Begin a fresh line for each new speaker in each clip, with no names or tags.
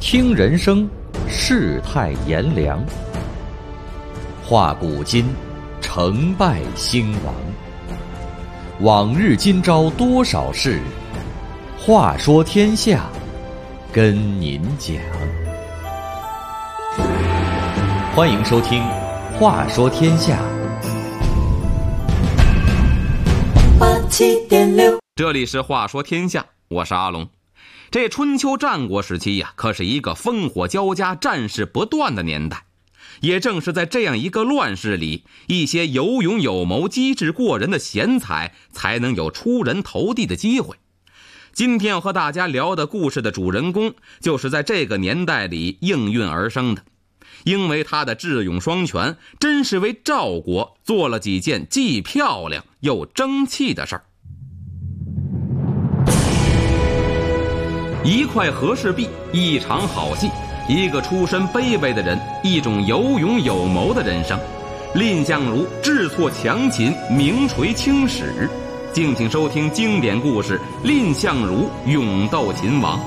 听人生，世态炎凉，话古今，成败兴亡。往日今朝多少事，话说天下，跟您讲。欢迎收听《话说天下》。
这里是话说天下，我是阿龙。这春秋战国时期呀，可是一个烽火交加、战事不断的年代。也正是在这样一个乱世里，一些有勇有谋、机智过人的贤才才能有出人头地的机会。今天要和大家聊的故事的主人公，就是在这个年代里应运而生的。因为他的智勇双全，真是为赵国做了几件既漂亮又争气的事儿。一块和氏璧，一场好戏，一个出身卑微的人，一种有勇有谋的人生。蔺相如智挫强秦，名垂青史。敬请收听经典故事《蔺相如勇斗秦王》。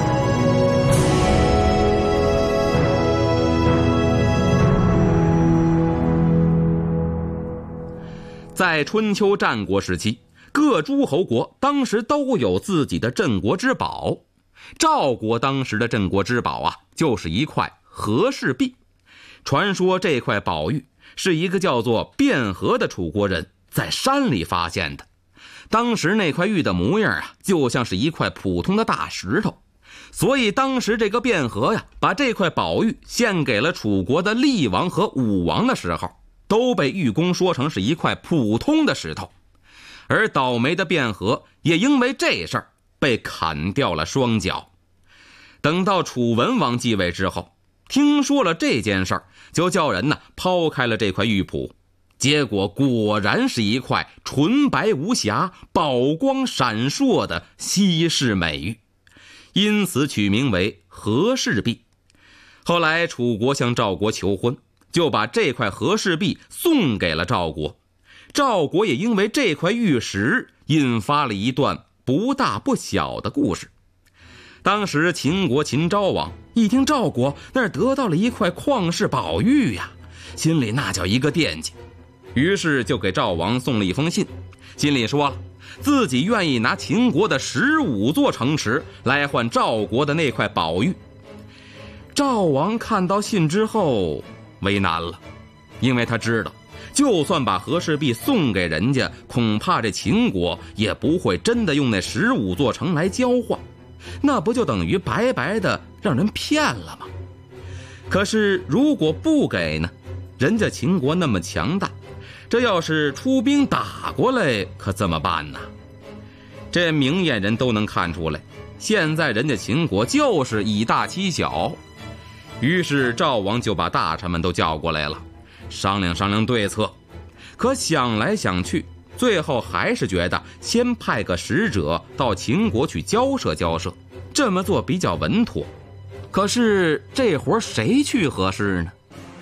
在春秋战国时期，各诸侯国当时都有自己的镇国之宝。赵国当时的镇国之宝啊，就是一块和氏璧。传说这块宝玉是一个叫做卞和的楚国人在山里发现的。当时那块玉的模样啊，就像是一块普通的大石头，所以当时这个卞和呀，把这块宝玉献给了楚国的厉王和武王的时候，都被玉工说成是一块普通的石头。而倒霉的卞和也因为这事儿被砍掉了双脚。等到楚文王继位之后，听说了这件事儿，就叫人抛开了这块玉璞，结果果然是一块纯白无瑕、宝光闪烁的稀世美玉，因此取名为和氏璧。后来楚国向赵国求婚，就把这块和氏璧送给了赵国。赵国也因为这块玉石引发了一段不大不小的故事。当时秦国秦昭王一听赵国那儿得到了一块旷世宝玉呀，心里那叫一个惦记，于是就给赵王送了一封信，心里说了自己愿意拿秦国的15座城池来换赵国的那块宝玉。赵王看到信之后为难了，因为他知道就算把和氏璧送给人家，恐怕这秦国也不会真的用那15座城来交换，那不就等于白白的让人骗了吗？可是如果不给呢，人家秦国那么强大，这要是出兵打过来可怎么办呢？这明眼人都能看出来，现在人家秦国就是以大欺小。于是赵王就把大臣们都叫过来了，商量商量对策。可想来想去，最后还是觉得先派个使者到秦国去交涉交涉，这么做比较稳妥。可是这活谁去合适呢？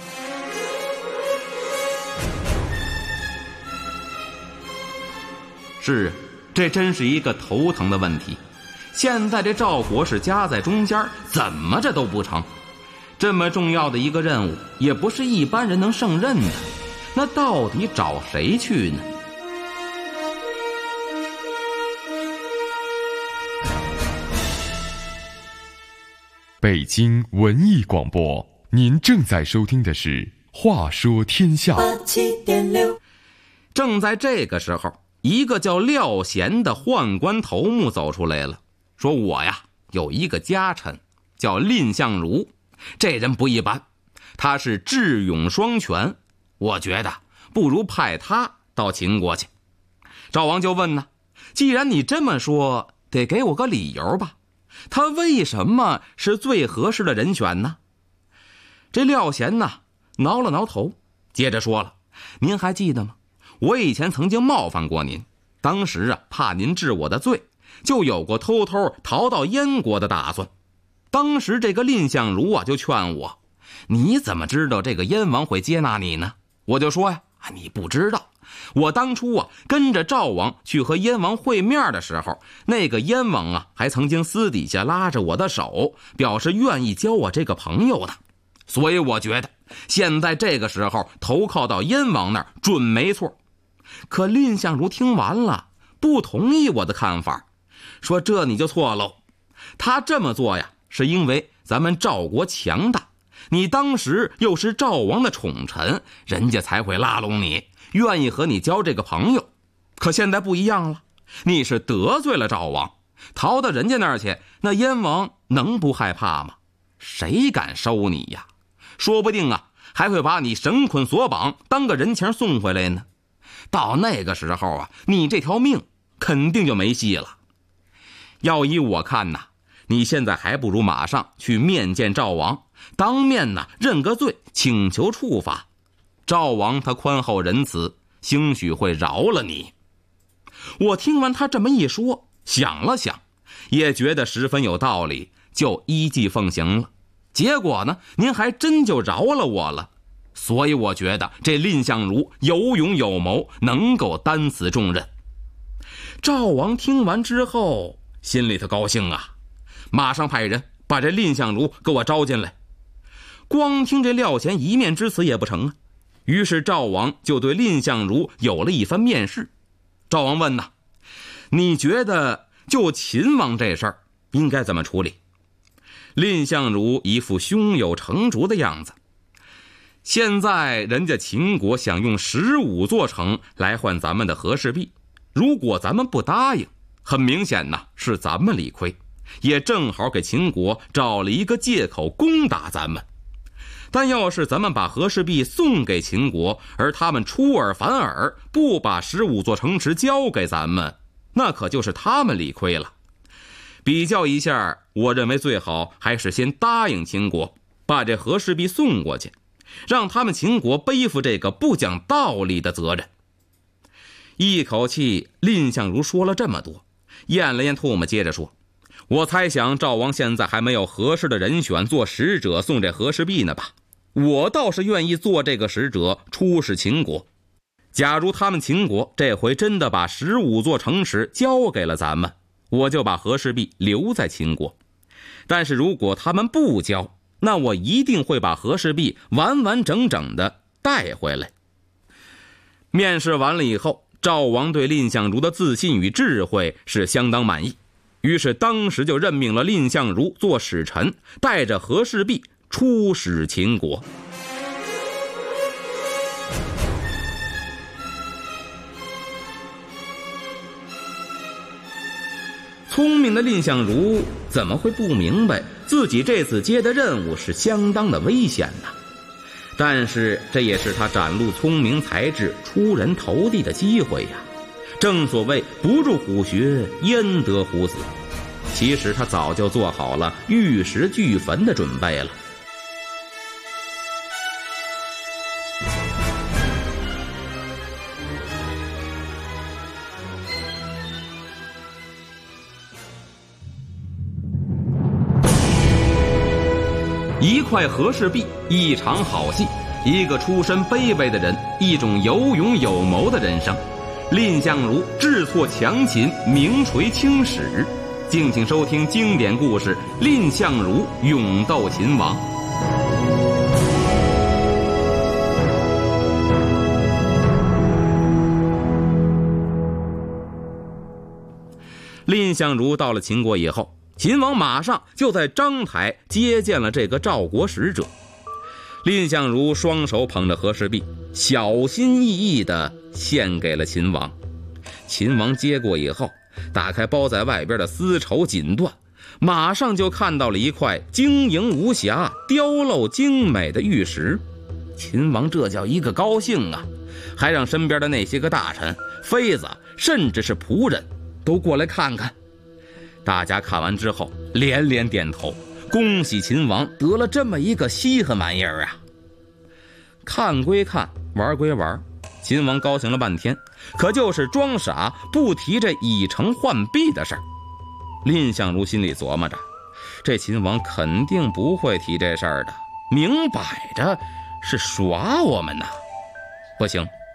是，这真是一个头疼的问题。现在这赵国是夹在中间，怎么着都不成。这么重要的一个任务，也不是一般人能胜任的，那到底找谁去呢？
北京文艺广播，您正在收听的是《话说天下》。
正在这个时候，一个叫廖贤的宦官头目走出来了，说我呀有一个家臣叫蔺相如，这人不一般，他是智勇双全，我觉得不如派他到秦国去。赵王就问呢，既然你这么说，得给我个理由吧，他为什么是最合适的人选呢？这廖贤挠了挠头，接着说了，您还记得吗？我以前曾经冒犯过您，当时怕您治我的罪，就有过偷偷逃到燕国的打算。当时这个蔺相如就劝我，你怎么知道这个燕王会接纳你呢？我就说呀，你不知道， 我当初跟着赵王去和燕王会面的时候，那个燕王还曾经私底下拉着我的手，表示愿意交我这个朋友的。所以我觉得现在这个时候投靠到燕王那儿准没错。可蔺相如听完了，不同意我的看法，说这你就错喽。他这么做是因为咱们赵国强大，你当时又是赵王的宠臣，人家才会拉拢你，愿意和你交这个朋友。可现在不一样了，你是得罪了赵王，逃到人家那儿去，那燕王能不害怕吗？谁敢收你呀？说不定还会把你绳捆索绑，当个人情送回来呢。到那个时候你这条命肯定就没戏了。要依我看你现在还不如马上去面见赵王，当面认个罪，请求处罚。赵王他宽厚仁慈，兴许会饶了你。我听完他这么一说，想了想，也觉得十分有道理，就依计奉行了。结果您还真就饶了我了。所以我觉得这蔺相如有勇有谋，能够担此重任。赵王听完之后心里头高兴马上派人把这蔺相如给我招进来。光听这廖贤一面之词也不成于是赵王就对蔺相如有了一番面试。赵王问你觉得就秦王这事儿应该怎么处理？蔺相如一副胸有成竹的样子。现在人家秦国想用15座城来换咱们的和氏璧，如果咱们不答应，很明显是咱们理亏，也正好给秦国找了一个借口攻打咱们。但要是咱们把和氏璧送给秦国，而他们出尔反尔，不把15座城池交给咱们，那可就是他们理亏了。比较一下，我认为最好还是先答应秦国，把这和氏璧送过去，让他们秦国背负这个不讲道理的责任。一口气蔺相如说了这么多，咽了咽唾沫，接着说，我猜想赵王现在还没有合适的人选做使者送这和氏璧呢吧？我倒是愿意做这个使者出使秦国。假如他们秦国这回真的把15座城池交给了咱们，我就把和氏璧留在秦国。但是如果他们不交，那我一定会把和氏璧完完整整的带回来。面试完了以后，赵王对蔺相如的自信与智慧是相当满意，于是当时就任命了蔺相如做使臣，带着和氏璧出使秦国。聪明的蔺相如怎么会不明白自己这次接的任务是相当的危险呢？但是这也是他展露聪明才智、出人头地的机会呀。正所谓不入虎穴，焉得虎子。其实他早就做好了玉石俱焚的准备了。一块和氏璧，一场好戏，一个出身卑微的人，一种有勇有谋的人生。蔺相如制挫强秦，名垂青史。敬请收听经典故事《蔺相如勇斗秦王》。蔺相如到了秦国以后，秦王马上就在章台接见了这个赵国使者。蔺相如双手捧着和氏璧，小心翼翼地献给了秦王。秦王接过以后，打开包在外边的丝绸锦缎，马上就看到了一块晶莹无瑕、雕镂精美的玉石。秦王这叫一个高兴啊，还让身边的那些个大臣、妃子，甚至是仆人都过来看看。大家看完之后连连点头，恭喜秦王得了这么一个稀罕玩意儿啊！看归看，玩归玩，秦王高兴了半天，可就是装傻，不提这以诚换璧的事儿。蔺相如心里琢磨着，这秦王肯定不会提这事儿的，明摆着是耍我们呢。不行，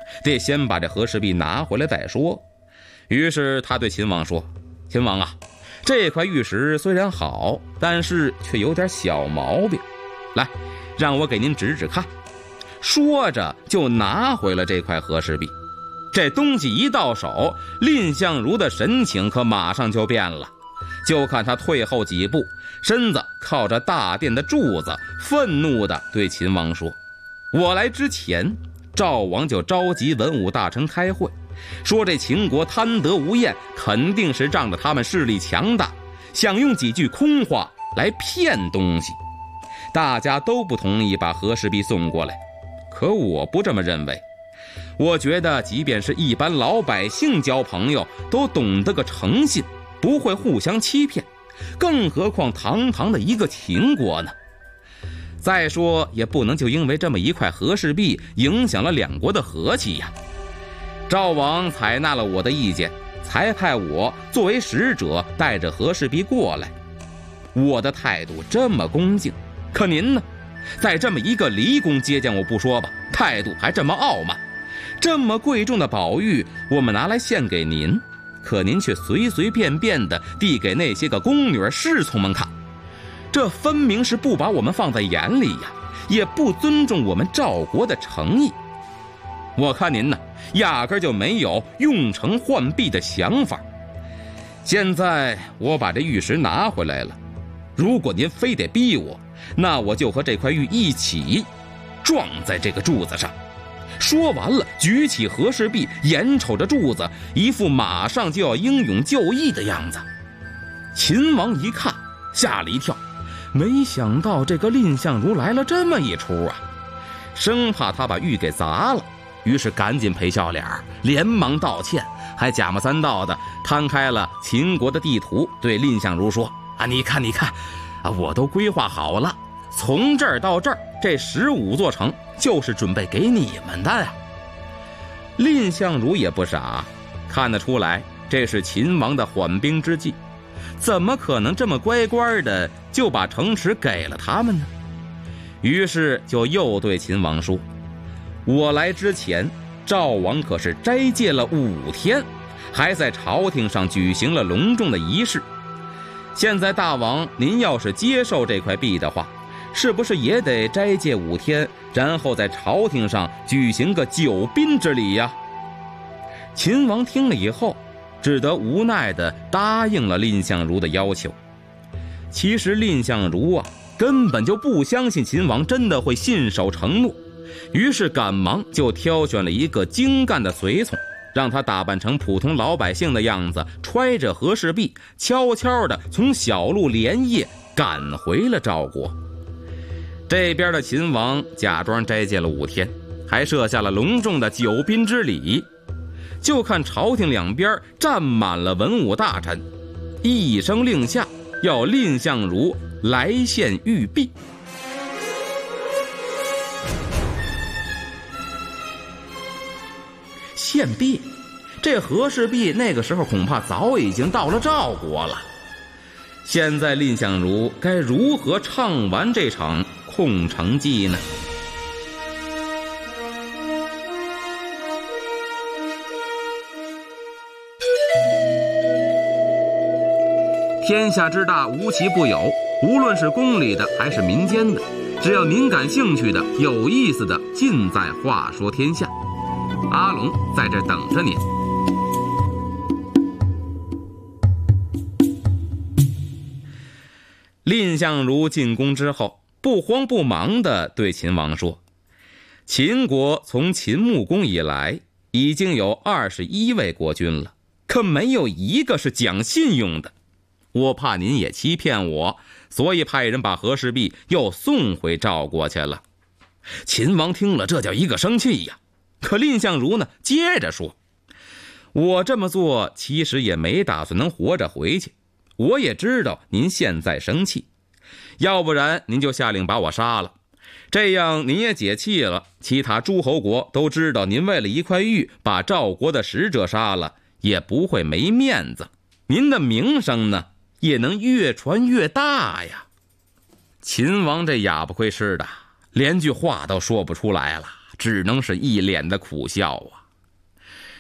得先把这和氏璧拿回来再说。于是他对秦王说：秦王啊，这块玉石虽然好，但是却有点小毛病，来，让我给您指指看。说着就拿回了这块和氏璧。这东西一到手，蔺相如的神情可马上就变了。就看他退后几步，身子靠着大殿的柱子，愤怒地对秦王说：我来之前，赵王就召集文武大臣开会，说这秦国贪得无厌，肯定是仗着他们势力强大，想用几句空话来骗东西。大家都不同意把和氏璧送过来，可我不这么认为。我觉得即便是一般老百姓交朋友都懂得个诚信，不会互相欺骗，更何况堂堂的一个秦国呢？再说也不能就因为这么一块和氏璧影响了两国的和气呀。赵王采纳了我的意见，才派我作为使者带着和氏璧过来。我的态度这么恭敬，可您呢，在这么一个离宫接见我不说吧，态度还这么傲慢。这么贵重的宝玉我们拿来献给您，可您却随随便便地递给那些个宫女侍从们看，这分明是不把我们放在眼里呀，也不尊重我们赵国的诚意。我看您呢，压根就没有用诚换璧的想法。现在我把这玉石拿回来了，如果您非得逼我，那我就和这块玉一起撞在这个柱子上。说完了，举起和氏璧，眼瞅着柱子，一副马上就要英勇就义的样子。秦王一看，吓了一跳，没想到这个蔺相如来了这么一出啊，生怕他把玉给砸了，于是赶紧赔笑脸，连忙道歉，还假模三道的摊开了秦国的地图，对蔺相如说：你看我都规划好了，从这儿到这儿，这15座城就是准备给你们的呀。蔺相如也不傻，看得出来这是秦王的缓兵之计，怎么可能这么乖乖的就把城池给了他们呢？于是就又对秦王说：我来之前，赵王可是斋戒了5天，还在朝廷上举行了隆重的仪式。现在大王您要是接受这块璧的话，是不是也得斋戒5天，然后在朝廷上举行个9宾之礼呀？秦王听了以后，只得无奈地答应了蔺相如的要求。其实蔺相如根本就不相信秦王真的会信守承诺，于是赶忙就挑选了一个精干的随从，让他打扮成普通老百姓的样子，揣着和氏璧，悄悄地从小路连夜赶回了赵国。这边的秦王假装斋戒了5天，还设下了隆重的9宾之礼。就看朝廷两边站满了文武大臣，一声令下，要蔺相如来献玉璧。献璧，这和氏璧那个时候恐怕早已经到了赵国了。现在蔺相如该如何唱完这场空城计呢？天下之大，无奇不有，无论是宫里的还是民间的，只要您感兴趣的、有意思的，尽在话说天下。阿龙在这等着您。蔺相如进宫之后，不慌不忙地对秦王说：秦国从秦穆公以来，已经有21位国君了，可没有一个是讲信用的。我怕您也欺骗我，所以派人把和氏璧又送回赵国去了。秦王听了，这叫一个生气呀。可蔺相如呢，接着说：我这么做其实也没打算能活着回去，我也知道您现在生气，要不然您就下令把我杀了，这样您也解气了，其他诸侯国都知道您为了一块玉把赵国的使者杀了，也不会没面子，您的名声呢也能越传越大呀。秦王这哑巴亏吃的，连句话都说不出来了，只能是一脸的苦笑啊。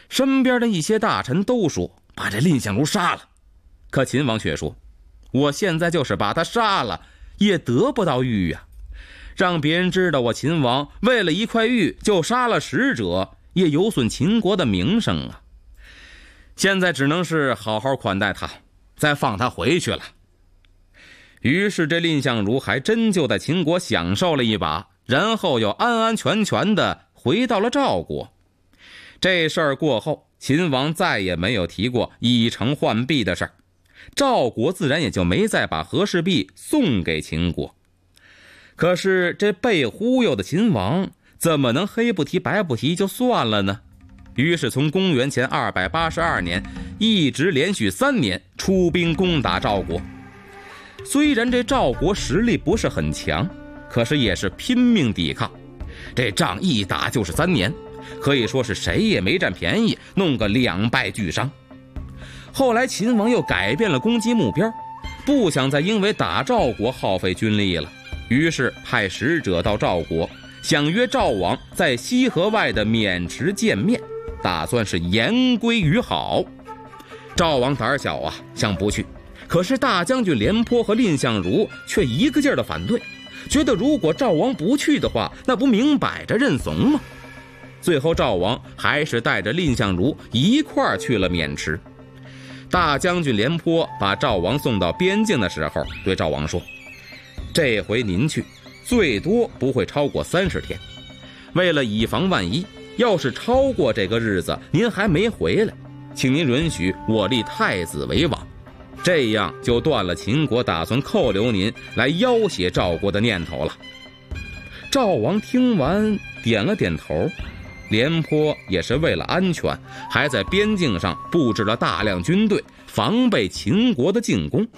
身边的一些大臣都说把这蔺相如杀了，可秦王却说，我现在就是把他杀了也得不到玉呀，让别人知道我秦王为了一块玉就杀了使者，也有损秦国的名声啊。现在只能是好好款待他，再放他回去了。于是这蔺相如还真就在秦国享受了一把，然后又安安全全的回到了赵国。这事儿过后，秦王再也没有提过以诚换璧的事儿，赵国自然也就没再把和氏璧送给秦国。可是这被忽悠的秦王怎么能黑不提白不提就算了呢？于是从公元前282年一直连续3年出兵攻打赵国。虽然这赵国实力不是很强，可是也是拼命抵抗，这仗一打就是3年，可以说是谁也没占便宜，弄个两败俱伤。后来秦王又改变了攻击目标，不想再因为打赵国耗费军力了，于是派使者到赵国，想约赵王在西河外的渑池见面，打算是言归于好。赵王胆小啊，想不去，可是大将军廉颇和蔺相如却一个劲儿的反对，觉得如果赵王不去的话，那不明摆着认怂吗？最后赵王还是带着蔺相如一块儿去了渑池。大将军廉颇把赵王送到边境的时候，对赵王说，这回您去最多不会超过30天，为了以防万一，要是超过这个日子您还没回来，请您允许我立太子为王，这样就断了秦国打算扣留您来要挟赵国的念头了。赵王听完点了点头，廉颇也是为了安全，还在边境上布置了大量军队，防备秦国的进攻。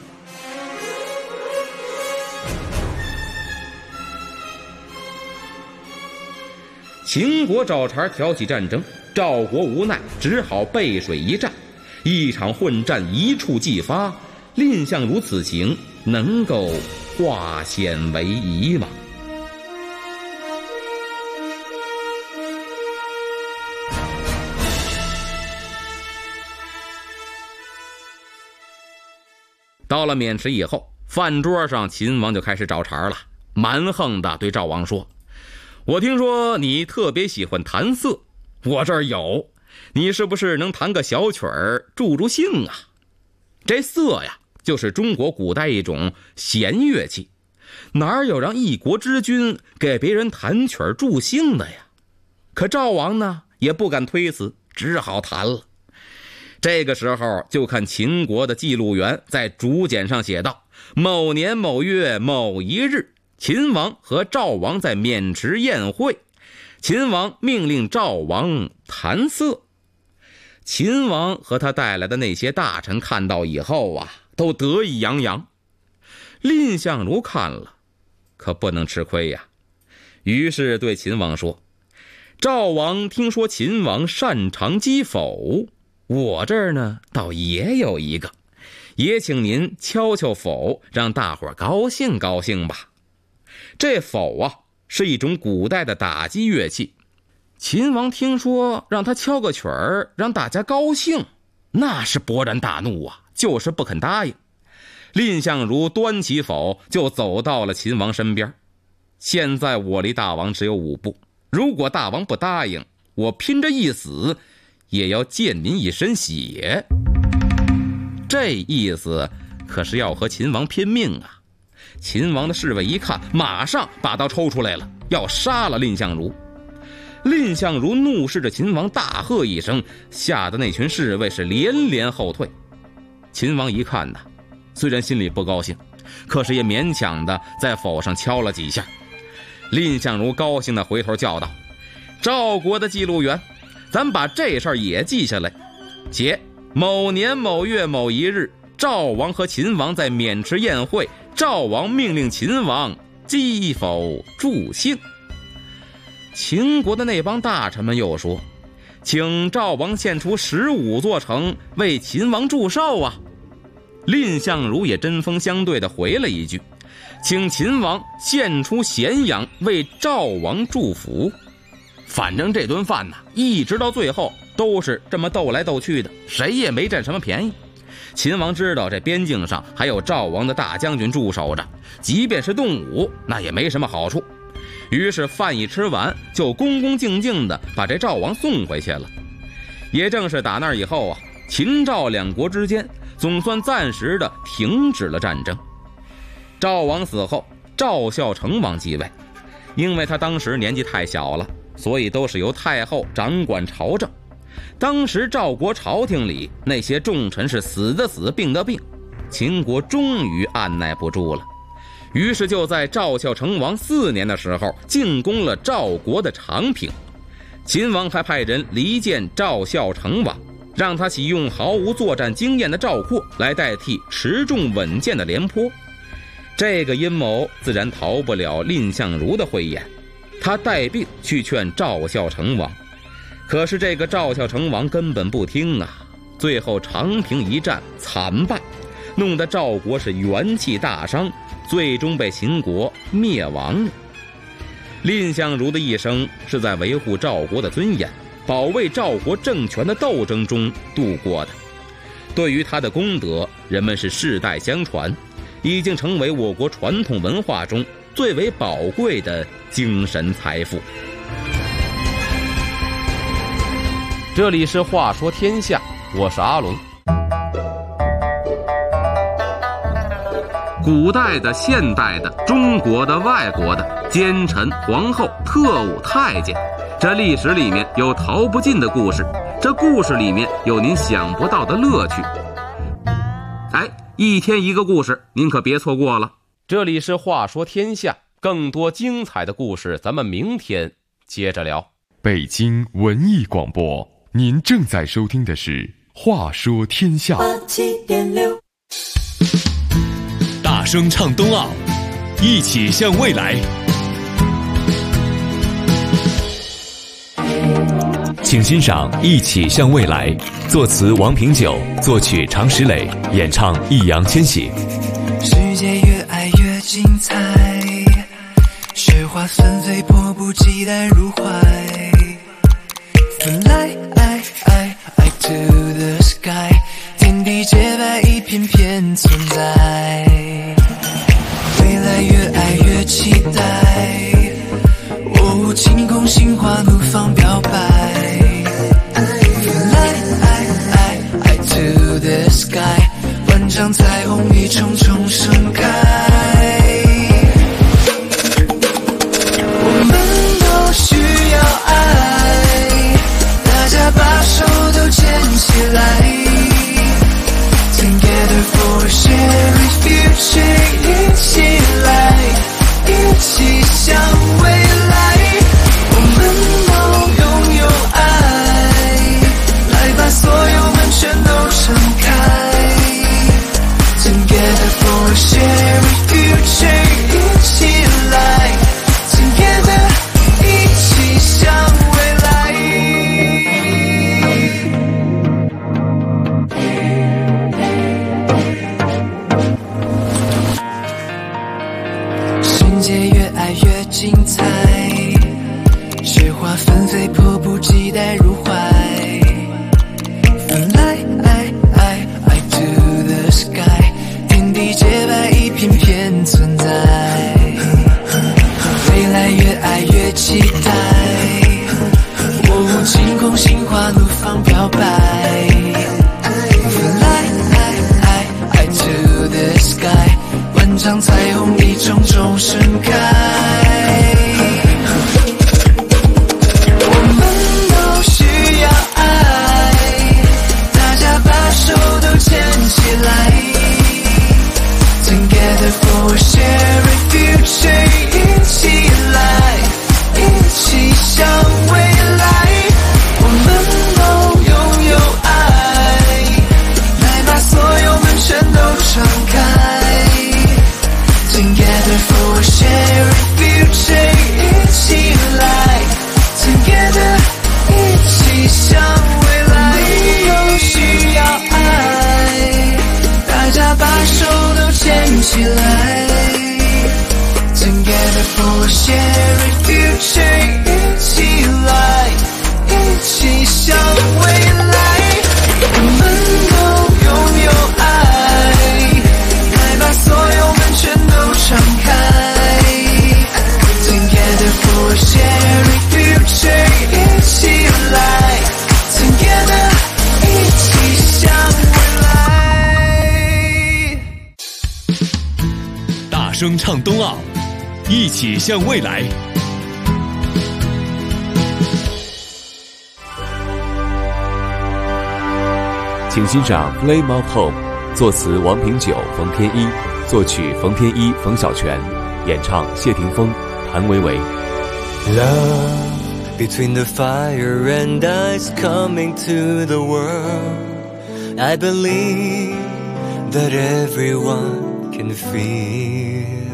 秦国找茬挑起战争，赵国无奈只好背水一战，一场混战一触即发，蔺相如此行能够化险为夷吗？到了渑池以后，饭桌上秦王就开始找茬了，蛮横的对赵王说，我听说你特别喜欢弹瑟，我这儿有，你是不是能弹个小曲儿助助兴啊？这瑟呀，就是中国古代一种弦乐器，哪有让一国之君给别人弹曲儿助兴的呀？可赵王呢也不敢推辞，只好弹了。这个时候就看秦国的记录员在竹简上写道，某年某月某一日，秦王和赵王在渑池宴会，秦王命令赵王弹瑟。秦王和他带来的那些大臣看到以后啊，都得意洋洋。蔺相如看了可不能吃亏呀，于是对秦王说，赵王听说秦王擅长击否，我这儿呢倒也有一个，也请您敲敲否，让大伙高兴高兴吧。这否啊是一种古代的打击乐器，秦王听说让他敲个曲儿让大家高兴，那是勃然大怒啊，就是不肯答应。蔺相如端起否就走到了秦王身边，现在我离大王只有5步，如果大王不答应，我拼着一死也要溅您一身血。这意思可是要和秦王拼命啊。秦王的侍卫一看，马上把刀抽出来了，要杀了蔺相如。蔺相如怒视着秦王，大喝一声，吓得那群侍卫是连连后退。秦王一看呢，虽然心里不高兴，可是也勉强的在否上敲了几下。蔺相如高兴的回头叫道，赵国的记录员，咱把这事儿也记下来，写某年某月某一日，赵王和秦王在渑池宴会，赵王命令秦王击否助兴。秦国的那帮大臣们又说，请赵王献出15座城为秦王祝寿啊。蔺相如也针锋相对地回了一句，请秦王献出咸阳为赵王祝福。反正这顿饭呢，一直到最后都是这么斗来斗去的，谁也没占什么便宜。秦王知道这边境上还有赵王的大将军驻守着，即便是动武那也没什么好处，于是饭一吃完就恭恭敬敬地把这赵王送回去了。也正是打那以后啊，秦赵两国之间总算暂时的停止了战争。赵王死后，赵孝成王继位，因为他当时年纪太小了，所以都是由太后掌管朝政。当时赵国朝廷里那些重臣是死的死，病的病，秦国终于按耐不住了，于是就在赵孝成王4年的时候进攻了赵国的长平。秦王还派人离间赵孝成王，让他启用毫无作战经验的赵括来代替持重稳健的廉颇。这个阴谋自然逃不了蔺相如的慧眼，他带病去劝赵孝成王，可是这个赵孝成王根本不听啊，最后长平一战惨败，弄得赵国是元气大伤，最终被秦国灭亡了。蔺相如的一生是在维护赵国的尊严，保卫赵国政权的斗争中度过的。对于他的功德，人们是世代相传，已经成为我国传统文化中最为宝贵的精神财富。
这里是话说天下，我是阿龙。
古代的、现代的、中国的、外国的奸臣、皇后、特务、太监，这历史里面有逃不尽的故事，这故事里面有您想不到的乐趣。一天一个故事，您可别错过了。
这里是话说天下，更多精彩的故事咱们明天接着聊。
北京文艺广播，您正在收听的是话说天下。
87.6，
大声唱冬奥，一起向未来。请欣赏《一起向未来》，作词王平久，作曲常石磊，演唱易烊千玺。
世界越爱越精彩，雪花纷飞，迫不及待入怀。Fly to the sky， 天地洁白，一片片存在。未来越爱越期待，晴空心花怒放表白。Fly to the sky， 万丈彩虹一重重盛开。我们都需要爱，大家把手都牵起来。Together for a shared future， 一起来，一起向未来。我们都拥有爱，来把所有门全都敞开。Together for a shared future， 一起来 Together， 一起向未来。世界越爱越精彩，雪花纷飞，迫不及待入怀。Fly to the sky， 天地洁白，一片片存在。未来越爱越期待，晴空心花怒放表白。Fly to the sky， 万丈彩虹一重重盛开。我们都需要爱，大家把手都牵起来。Together for a shared future， 一起来，一起向未来。我们都拥有爱，来把所有门全都敞开。Together for a shared future， 一起来 Together， 一起向未来。都需要爱，大家把手都牵起来。Together for a shared future， 一起来，一起向未来。
声唱冬奥，一起向未来。请欣赏《Flame of Home》，作词王平久、冯天一，作曲冯天一、冯小泉，演唱谢霆锋、谭维维。
Love between the fire and ice coming to the world. I believe that everyone can feel.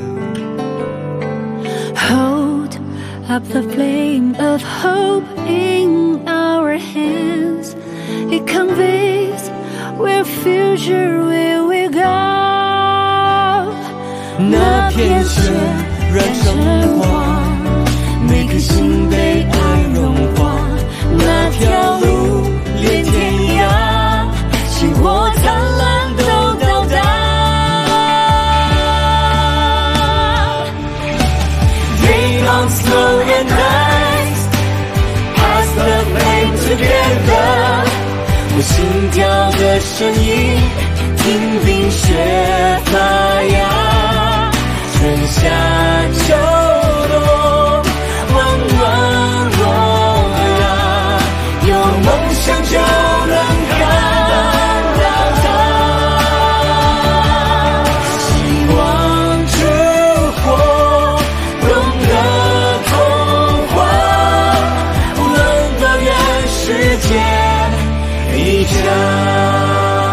Hold up the flame of hope in our hands. It conveys where future will we go.
那片雪染成黄，每颗心被爱融化。那条路连天涯，星火灿烂都到达。They run slow and nice, pass the flame together. 我心跳的声音，听冰雪发芽，春夏秋冬，温暖我呀，有梦想就能看到它。希望之火，懂得童话，无论多远世界一家。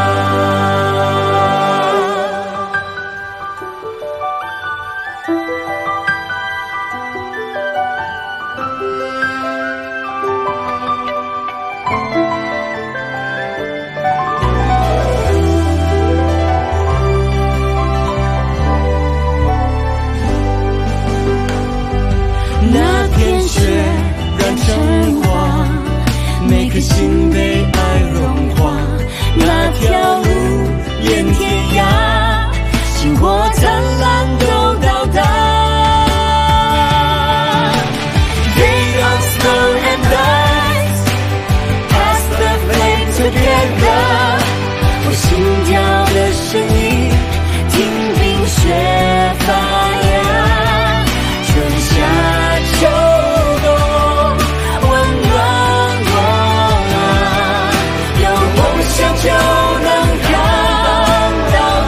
那片雪染成黄，每颗心被爱融化。那条路连天涯，星火灿烂都到达。They run slow and nice, pass the flame together. 我心跳的声音，听冰雪发芽，春夏秋冬，温暖我啊，有梦想就能看到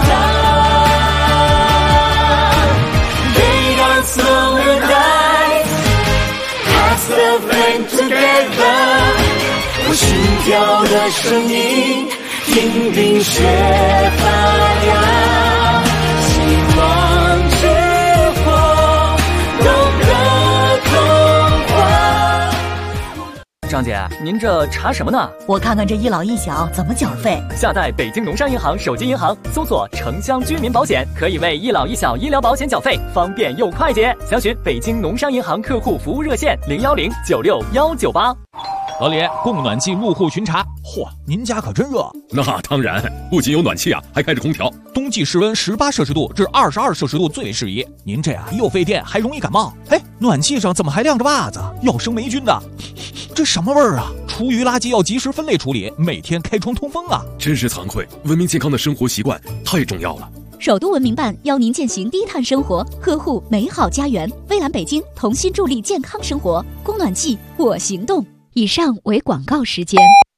它。They run slow and nice, pass the flame together. 我心跳的声音，听冰雪发芽，希望之火，懂得童话。
张姐，您这查什么呢？
我看看这一老一小怎么缴费。
下载北京农商银行手机银行，搜索城乡居民保险，可以为一老一小医疗保险缴费，方便又快捷。详询北京农商银行客户服务热线010961198。
老李，供暖气入户巡查。
嚯，您家可真热。
那当然，不仅有暖气啊，还开着空调。
冬季室温18摄氏度至22摄氏度最为适宜。您这又费电，还容易感冒。哎，暖气上怎么还晾着袜子？要生霉菌的。这什么味儿啊？厨余垃圾要及时分类处理，每天开窗通风啊。
真是惭愧，文明健康的生活习惯太重要了。
首都文明办邀您践行低碳生活，呵护美好家园。蔚蓝北京同心助力健康生活，供暖季我行动。以上为广告时间。